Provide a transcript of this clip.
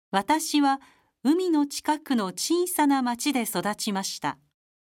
私は海の近くの小さな町で育ちました。